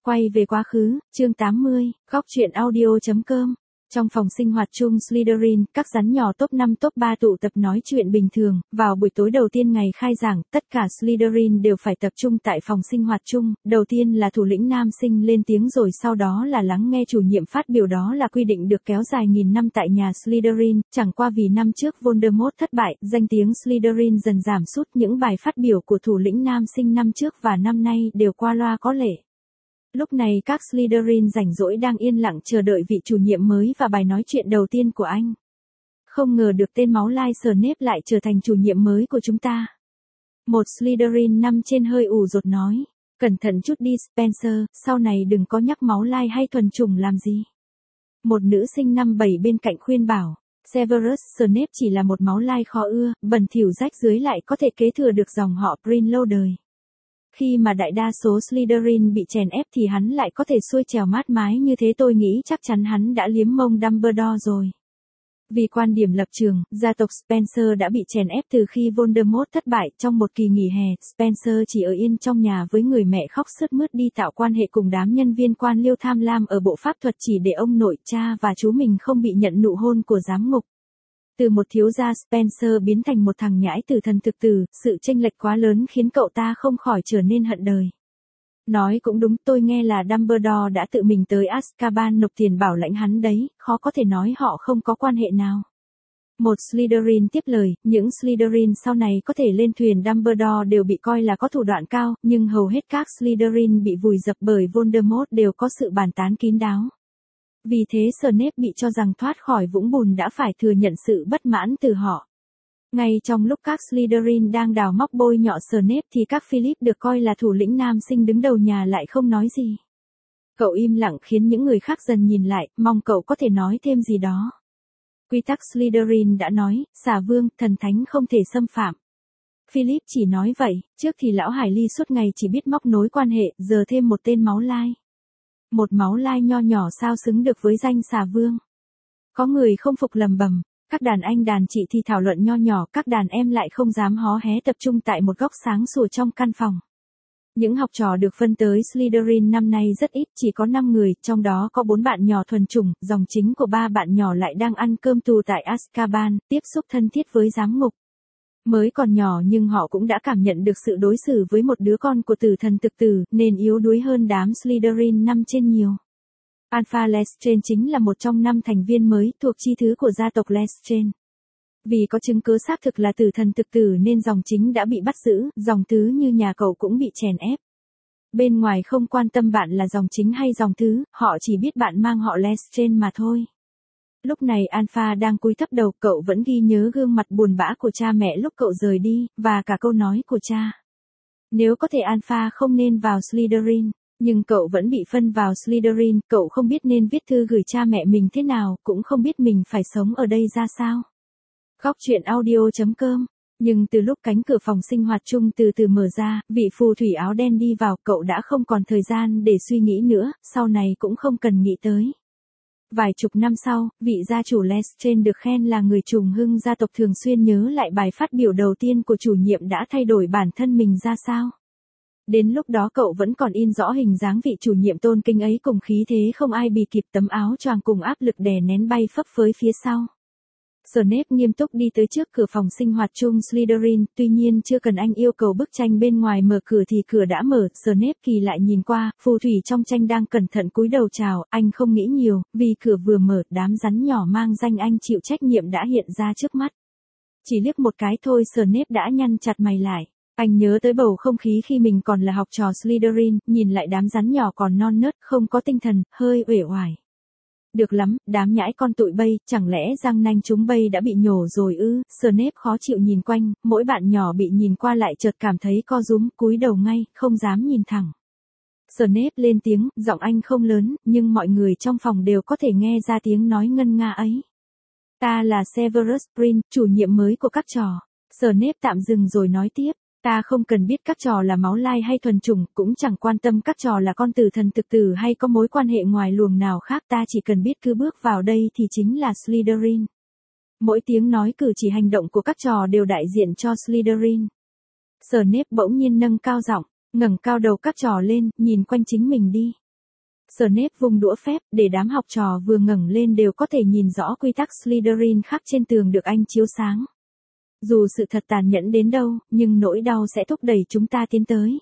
Quay về quá khứ, chương 80, góc truyện audio.com. Trong phòng sinh hoạt chung Slytherin, các rắn nhỏ top 5 top 3 tụ tập nói chuyện bình thường. Vào buổi tối đầu tiên ngày khai giảng, tất cả Slytherin đều phải tập trung tại phòng sinh hoạt chung. Đầu tiên là thủ lĩnh nam sinh lên tiếng, rồi sau đó là lắng nghe chủ nhiệm phát biểu. Đó là quy định được kéo dài nghìn năm tại nhà Slytherin. Chẳng qua vì năm trước Voldemort thất bại, danh tiếng Slytherin dần giảm sút. Những bài phát biểu của thủ lĩnh nam sinh năm trước và năm nay đều qua loa có lệ. Lúc này các Slytherin rảnh rỗi đang yên lặng chờ đợi vị chủ nhiệm mới và bài nói chuyện đầu tiên của anh. Không ngờ được tên máu lai Snape lại trở thành chủ nhiệm mới của chúng ta. Một Slytherin năm trên hơi ủ rột nói. Cẩn thận chút đi Spencer, sau này đừng có nhắc máu lai hay thuần chủng làm gì. Một nữ sinh năm 7 bên cạnh khuyên bảo. Severus Snape chỉ là một máu lai khó ưa, bẩn thỉu rách dưới lại có thể kế thừa được dòng họ Prin lâu đời. Khi mà đại đa số Slytherin bị chèn ép thì hắn lại có thể xuôi trèo mát mái như thế, tôi nghĩ chắc chắn hắn đã liếm mông Dumbledore rồi. Vì quan điểm lập trường, gia tộc Spencer đã bị chèn ép từ khi Voldemort thất bại. Trong một kỳ nghỉ hè, Spencer chỉ ở yên trong nhà với người mẹ khóc sướt mướt đi tạo quan hệ cùng đám nhân viên quan liêu tham lam ở bộ pháp thuật chỉ để ông nội, cha và chú mình không bị nhận nụ hôn của giám ngục. Từ một thiếu gia Spencer biến thành một thằng nhãi tử thần thực tử, sự chênh lệch quá lớn khiến cậu ta không khỏi trở nên hận đời. Nói cũng đúng, tôi nghe là Dumbledore đã tự mình tới Azkaban nộp tiền bảo lãnh hắn đấy, khó có thể nói họ không có quan hệ nào. Một Slytherin tiếp lời, những Slytherin sau này có thể lên thuyền Dumbledore đều bị coi là có thủ đoạn cao, nhưng hầu hết các Slytherin bị vùi dập bởi Voldemort đều có sự bàn tán kín đáo. Vì thế Snape bị cho rằng thoát khỏi vũng bùn đã phải thừa nhận sự bất mãn từ họ. Ngay trong lúc các Slytherin đang đào móc bôi nhọ Snape thì các Philip được coi là thủ lĩnh nam sinh đứng đầu nhà lại không nói gì. Cậu im lặng khiến những người khác dần nhìn lại, mong cậu có thể nói thêm gì đó. Quy tắc Slytherin đã nói, xà vương, thần thánh không thể xâm phạm. Philip chỉ nói vậy, trước thì lão Hải Ly suốt ngày chỉ biết móc nối quan hệ, giờ thêm một tên máu lai. Một máu lai nho nhỏ sao xứng được với danh xà vương. Có người không phục lầm bầm, các đàn anh đàn chị thì thảo luận nho nhỏ, các đàn em lại không dám hó hé tập trung tại một góc sáng sủa trong căn phòng. Những học trò được phân tới Slytherin năm nay rất ít, chỉ có 5 người, trong đó có 4 bạn nhỏ thuần chủng, dòng chính của 3 bạn nhỏ lại đang ăn cơm tù tại Azkaban, tiếp xúc thân thiết với giám ngục. Mới còn nhỏ nhưng họ cũng đã cảm nhận được sự đối xử với một đứa con của tử thần thực tử, nên yếu đuối hơn đám Slytherin năm trên nhiều. Alpha Lestrange chính là một trong 5 thành viên mới thuộc chi thứ của gia tộc Lestrange. Vì có chứng cứ xác thực là tử thần thực tử nên dòng chính đã bị bắt giữ, dòng thứ như nhà cậu cũng bị chèn ép. Bên ngoài không quan tâm bạn là dòng chính hay dòng thứ, họ chỉ biết bạn mang họ Lestrange mà thôi. Lúc này Alpha đang cúi thấp đầu, cậu vẫn ghi nhớ gương mặt buồn bã của cha mẹ lúc cậu rời đi, và cả câu nói của cha. Nếu có thể Alpha không nên vào Slytherin, nhưng cậu vẫn bị phân vào Slytherin, cậu không biết nên viết thư gửi cha mẹ mình thế nào, cũng không biết mình phải sống ở đây ra sao. Góc truyện audio.com. Nhưng từ lúc cánh cửa phòng sinh hoạt chung từ từ mở ra, vị phù thủy áo đen đi vào, cậu đã không còn thời gian để suy nghĩ nữa, sau này cũng không cần nghĩ tới. Vài chục năm sau, vị gia chủ Lestrange được khen là người trùng hưng gia tộc thường xuyên nhớ lại bài phát biểu đầu tiên của chủ nhiệm đã thay đổi bản thân mình ra sao. Đến lúc đó cậu vẫn còn in rõ hình dáng vị chủ nhiệm tôn kính ấy cùng khí thế không ai bì kịp, tấm áo choàng cùng áp lực đè nén bay phấp phới phía sau. Snape nghiêm túc đi tới trước cửa phòng sinh hoạt chung Slytherin, tuy nhiên chưa cần anh yêu cầu bức tranh bên ngoài mở cửa thì cửa đã mở. Snape kỳ lại nhìn qua, phù thủy trong tranh đang cẩn thận cúi đầu chào, anh không nghĩ nhiều, vì cửa vừa mở, đám rắn nhỏ mang danh anh chịu trách nhiệm đã hiện ra trước mắt. Chỉ liếc một cái thôi Snape đã nhăn chặt mày lại. Anh nhớ tới bầu không khí khi mình còn là học trò Slytherin, nhìn lại đám rắn nhỏ còn non nớt, không có tinh thần, hơi uể oải. Được lắm, đám nhãi con tụi bay, chẳng lẽ răng nanh chúng bay đã bị nhổ rồi ư? Snape khó chịu nhìn quanh, mỗi bạn nhỏ bị nhìn qua lại chợt cảm thấy co rúm, cúi đầu ngay, không dám nhìn thẳng. Snape lên tiếng, giọng anh không lớn, nhưng mọi người trong phòng đều có thể nghe ra tiếng nói ngân nga ấy. Ta là Severus Prin, chủ nhiệm mới của các trò. Snape tạm dừng rồi nói tiếp. Ta không cần biết các trò là máu lai hay thuần chủng, cũng chẳng quan tâm các trò là con tử thần thực tử hay có mối quan hệ ngoài luồng nào khác, ta chỉ cần biết cứ bước vào đây thì chính là Slytherin. Mỗi tiếng nói cử chỉ hành động của các trò đều đại diện cho Slytherin. Snape bỗng nhiên nâng cao giọng, ngẩng cao đầu các trò lên, nhìn quanh chính mình đi. Snape vung đũa phép, để đám học trò vừa ngẩng lên đều có thể nhìn rõ quy tắc Slytherin khắc trên tường được anh chiếu sáng. Dù sự thật tàn nhẫn đến đâu, nhưng nỗi đau sẽ thúc đẩy chúng ta tiến tới.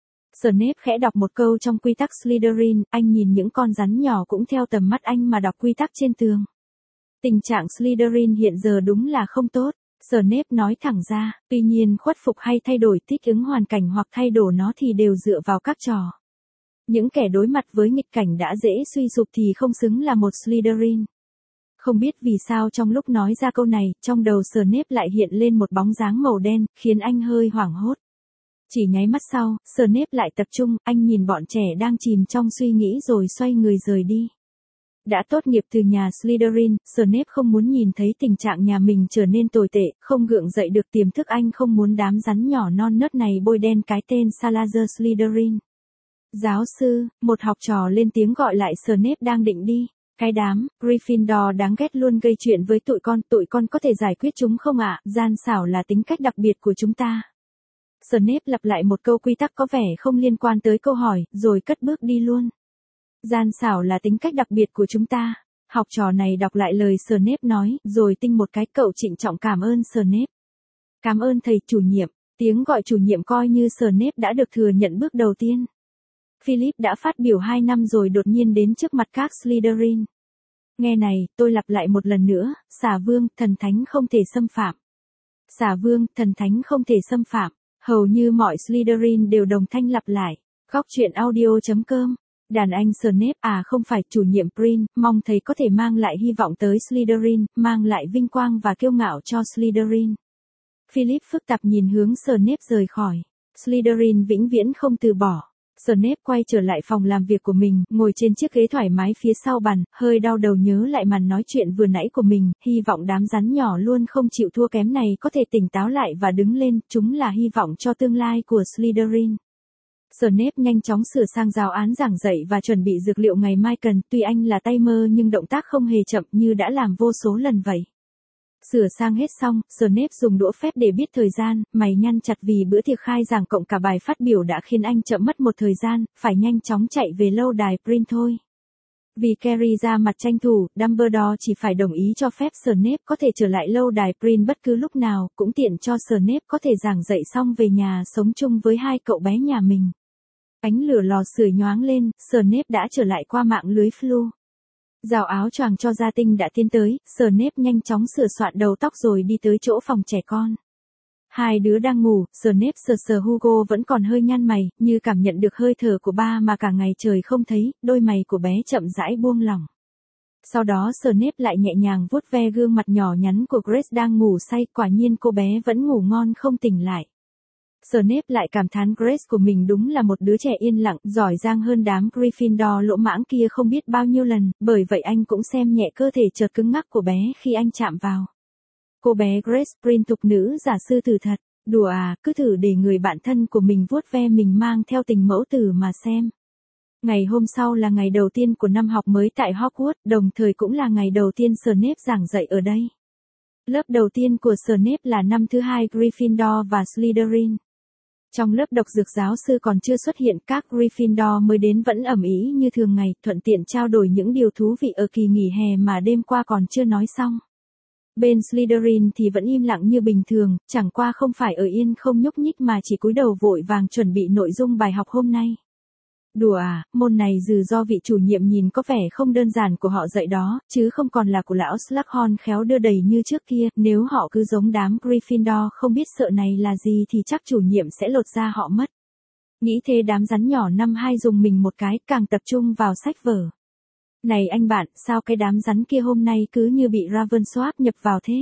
Snape khẽ đọc một câu trong quy tắc Slytherin, anh nhìn những con rắn nhỏ cũng theo tầm mắt anh mà đọc quy tắc trên tường. Tình trạng Slytherin hiện giờ đúng là không tốt. Snape nói thẳng ra, tuy nhiên khuất phục hay thay đổi thích ứng hoàn cảnh hoặc thay đổi nó thì đều dựa vào các trò. Những kẻ đối mặt với nghịch cảnh đã dễ suy sụp thì không xứng là một Slytherin. Không biết vì sao trong lúc nói ra câu này, trong đầu Snape lại hiện lên một bóng dáng màu đen, khiến anh hơi hoảng hốt. Chỉ nháy mắt sau, Snape lại tập trung, anh nhìn bọn trẻ đang chìm trong suy nghĩ rồi xoay người rời đi. Đã tốt nghiệp từ nhà Slytherin, Snape không muốn nhìn thấy tình trạng nhà mình trở nên tồi tệ, không gượng dậy được tiềm thức anh không muốn đám rắn nhỏ non nớt này bôi đen cái tên Salazar Slytherin. Giáo sư, một học trò lên tiếng gọi lại Snape đang định đi. Cái đám, Gryffindor đáng ghét luôn gây chuyện với tụi con có thể giải quyết chúng không ạ? Gian xảo là tính cách đặc biệt của chúng ta. Snape lặp lại một câu quy tắc có vẻ không liên quan tới câu hỏi, rồi cất bước đi luôn. Gian xảo là tính cách đặc biệt của chúng ta. Học trò này đọc lại lời Snape nói, rồi tinh một cái cậu trịnh trọng cảm ơn Snape. Cảm ơn thầy chủ nhiệm, tiếng gọi chủ nhiệm coi như Snape đã được thừa nhận bước đầu tiên. Philip đã phát biểu 2 năm rồi đột nhiên đến trước mặt các Slytherin. Nghe này, tôi lặp lại một lần nữa, xà vương, thần thánh không thể xâm phạm. Xà vương, thần thánh không thể xâm phạm. Hầu như mọi Slytherin đều đồng thanh lặp lại. Góc truyện audio.com. Đàn anh Snape không phải chủ nhiệm Prin, mong thầy có thể mang lại hy vọng tới Slytherin, mang lại vinh quang và kiêu ngạo cho Slytherin. Philip phức tạp nhìn hướng Snape rời khỏi. Slytherin vĩnh viễn không từ bỏ. Snape quay trở lại phòng làm việc của mình, ngồi trên chiếc ghế thoải mái phía sau bàn, hơi đau đầu nhớ lại màn nói chuyện vừa nãy của mình, hy vọng đám rắn nhỏ luôn không chịu thua kém này có thể tỉnh táo lại và đứng lên, chúng là hy vọng cho tương lai của Slytherin. Snape nhanh chóng sửa sang giáo án giảng dạy và chuẩn bị dược liệu ngày mai cần, tuy anh là tay mơ nhưng động tác không hề chậm như đã làm vô số lần vậy. Sửa sang hết xong, Snape dùng đũa phép để biết thời gian, mày nhăn chặt vì bữa tiệc khai giảng cộng cả bài phát biểu đã khiến anh chậm mất một thời gian, phải nhanh chóng chạy về lâu đài Prin thôi. Vì Carrie ra mặt tranh thủ, Dumbledore chỉ phải đồng ý cho phép Snape có thể trở lại lâu đài Prin bất cứ lúc nào, cũng tiện cho Snape có thể giảng dạy xong về nhà sống chung với 2 cậu bé nhà mình. Ánh lửa lò sưởi nhoáng lên, Snape đã trở lại qua mạng lưới flu. Rào áo choàng cho gia tinh đã tiến tới, Snape nhanh chóng sửa soạn đầu tóc rồi đi tới chỗ phòng trẻ con. 2 đứa đang ngủ, Snape sờ Hugo vẫn còn hơi nhăn mày, như cảm nhận được hơi thở của ba mà cả ngày trời không thấy, đôi mày của bé chậm rãi buông lỏng. Sau đó Snape lại nhẹ nhàng vuốt ve gương mặt nhỏ nhắn của Grace đang ngủ say, quả nhiên cô bé vẫn ngủ ngon không tỉnh lại. Snape lại cảm thán Grace của mình đúng là một đứa trẻ yên lặng, giỏi giang hơn đám Gryffindor lỗ mãng kia không biết bao nhiêu lần, bởi vậy anh cũng xem nhẹ cơ thể chợt cứng ngắc của bé khi anh chạm vào. Cô bé Grace Prin tục nữ giả sư tử thật, đùa cứ thử để người bạn thân của mình vuốt ve mình mang theo tình mẫu tử mà xem. Ngày hôm sau là ngày đầu tiên của năm học mới tại Hogwarts, đồng thời cũng là ngày đầu tiên Snape giảng dạy ở đây. Lớp đầu tiên của Snape là năm thứ 2 Gryffindor và Slytherin. Trong lớp độc dược giáo sư còn chưa xuất hiện, các Gryffindor mới đến vẫn ầm ĩ như thường ngày, thuận tiện trao đổi những điều thú vị ở kỳ nghỉ hè mà đêm qua còn chưa nói xong. Bên Slytherin thì vẫn im lặng như bình thường, chẳng qua không phải ở yên không nhúc nhích mà chỉ cúi đầu vội vàng chuẩn bị nội dung bài học hôm nay. Đùa môn này dù do vị chủ nhiệm nhìn có vẻ không đơn giản của họ dạy đó, chứ không còn là của lão Slughorn khéo đưa đẩy như trước kia, nếu họ cứ giống đám Gryffindor không biết sợ này là gì thì chắc chủ nhiệm sẽ lột da họ mất. Nghĩ thế đám rắn nhỏ năm 2 dùng mình một cái, càng tập trung vào sách vở. Này anh bạn, sao cái đám rắn kia hôm nay cứ như bị Ravensworth nhập vào thế?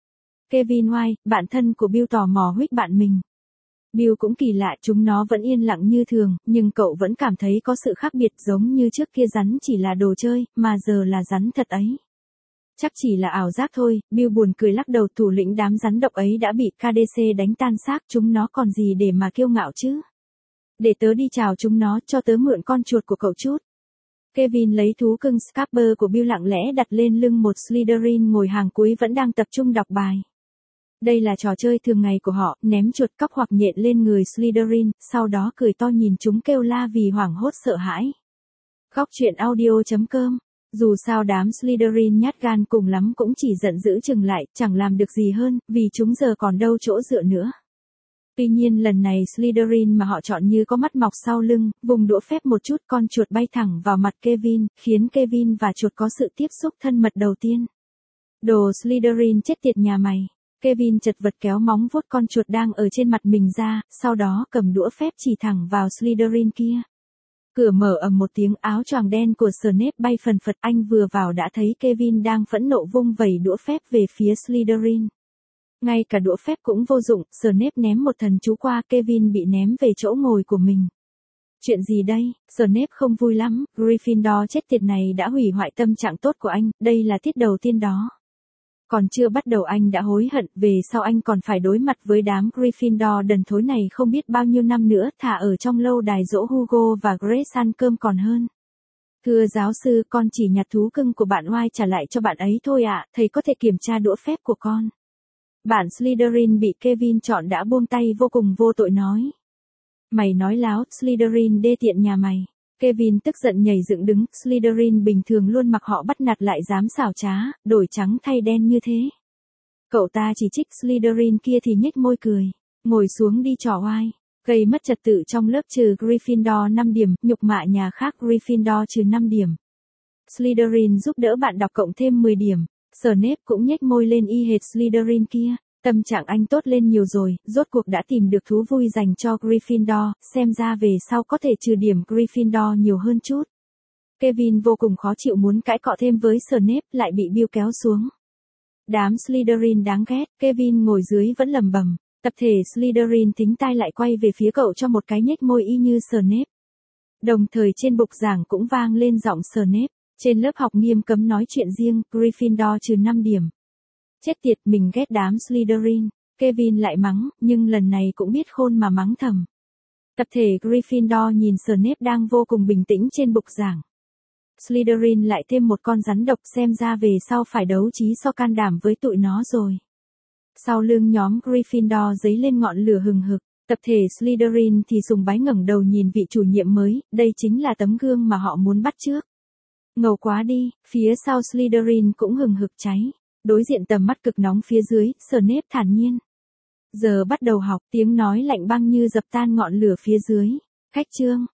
Kevin White, bạn thân của Bill tò mò huých bạn mình. Bill cũng kỳ lạ, chúng nó vẫn yên lặng như thường, nhưng cậu vẫn cảm thấy có sự khác biệt, giống như trước kia rắn chỉ là đồ chơi, mà giờ là rắn thật ấy. Chắc chỉ là ảo giác thôi, Bill buồn cười lắc đầu, thủ lĩnh đám rắn độc ấy đã bị KDC đánh tan xác, chúng nó còn gì để mà kiêu ngạo chứ. Để tớ đi chào chúng nó, cho tớ mượn con chuột của cậu chút. Kevin lấy thú cưng Scarper của Bill lặng lẽ đặt lên lưng một Slytherin ngồi hàng cuối vẫn đang tập trung đọc bài. Đây là trò chơi thường ngày của họ, ném chuột cóc hoặc nhện lên người Slytherin, sau đó cười to nhìn chúng kêu la vì hoảng hốt sợ hãi. Góc truyện audio.com. Dù sao đám Slytherin nhát gan cùng lắm cũng chỉ giận dữ chừng lại, chẳng làm được gì hơn, vì chúng giờ còn đâu chỗ dựa nữa. Tuy nhiên lần này Slytherin mà họ chọn như có mắt mọc sau lưng, vùng đũa phép một chút con chuột bay thẳng vào mặt Kevin, khiến Kevin và chuột có sự tiếp xúc thân mật đầu tiên. Đồ Slytherin chết tiệt nhà mày. Kevin chật vật kéo móng vuốt con chuột đang ở trên mặt mình ra, sau đó cầm đũa phép chỉ thẳng vào Slytherin kia. Cửa mở ầm một tiếng, áo choàng đen của Snape bay phần phật, anh vừa vào đã thấy Kevin đang phẫn nộ vung vẩy đũa phép về phía Slytherin. Ngay cả đũa phép cũng vô dụng, Snape ném một thần chú qua, Kevin bị ném về chỗ ngồi của mình. Chuyện gì đây? Snape không vui lắm, Gryffindor chết tiệt này đã hủy hoại tâm trạng tốt của anh, đây là tiết đầu tiên đó. Còn chưa bắt đầu anh đã hối hận, về sau anh còn phải đối mặt với đám Gryffindor đần thối này không biết bao nhiêu năm nữa, thà ở trong lâu đài dỗ Hugo và Grace ăn cơm còn hơn. Thưa giáo sư, con chỉ nhặt thú cưng của bạn oai trả lại cho bạn ấy thôi ạ, thầy có thể kiểm tra đũa phép của con. Bạn Slytherin bị Kevin chọn đã buông tay vô cùng vô tội nói. Mày nói láo, Slytherin đê tiện nhà mày. Kevin tức giận nhảy dựng đứng, Slytherin bình thường luôn mặc họ bắt nạt lại dám xảo trá, đổi trắng thay đen như thế. Cậu ta chỉ trích Slytherin kia thì nhếch môi cười, ngồi xuống đi trò oai, gây mất trật tự trong lớp trừ Gryffindor 5 điểm, nhục mạ nhà khác Gryffindor trừ 5 điểm. Slytherin giúp đỡ bạn đọc cộng thêm 10 điểm, Snape cũng nhếch môi lên y hệt Slytherin kia. Tâm trạng anh tốt lên nhiều rồi, rốt cuộc đã tìm được thú vui dành cho Gryffindor, xem ra về sau có thể trừ điểm Gryffindor nhiều hơn chút. Kevin vô cùng khó chịu muốn cãi cọ thêm với Snape, lại bị Bill kéo xuống. Đám Slytherin đáng ghét, Kevin ngồi dưới vẫn lầm bầm. Tập thể Slytherin thính tai lại quay về phía cậu cho một cái nhếch môi y như Snape. Đồng thời trên bục giảng cũng vang lên giọng Snape. Trên lớp học nghiêm cấm nói chuyện riêng, Gryffindor trừ 5 điểm. Chết tiệt, mình ghét đám Slytherin. Kevin lại mắng, nhưng lần này cũng biết khôn mà mắng thầm. Tập thể Gryffindor nhìn Snape đang vô cùng bình tĩnh trên bục giảng. Slytherin lại thêm một con rắn độc, xem ra về sau phải đấu trí so can đảm với tụi nó rồi. Sau lưng nhóm Gryffindor dấy lên ngọn lửa hừng hực. Tập thể Slytherin thì sùng bái ngẩng đầu nhìn vị chủ nhiệm mới, đây chính là tấm gương mà họ muốn bắt chước. Ngầu quá đi, phía sau Slytherin cũng hừng hực cháy. Đối diện tầm mắt cực nóng phía dưới, Snape thản nhiên. Giờ bắt đầu học, tiếng nói lạnh băng như dập tan ngọn lửa phía dưới. Khách trương,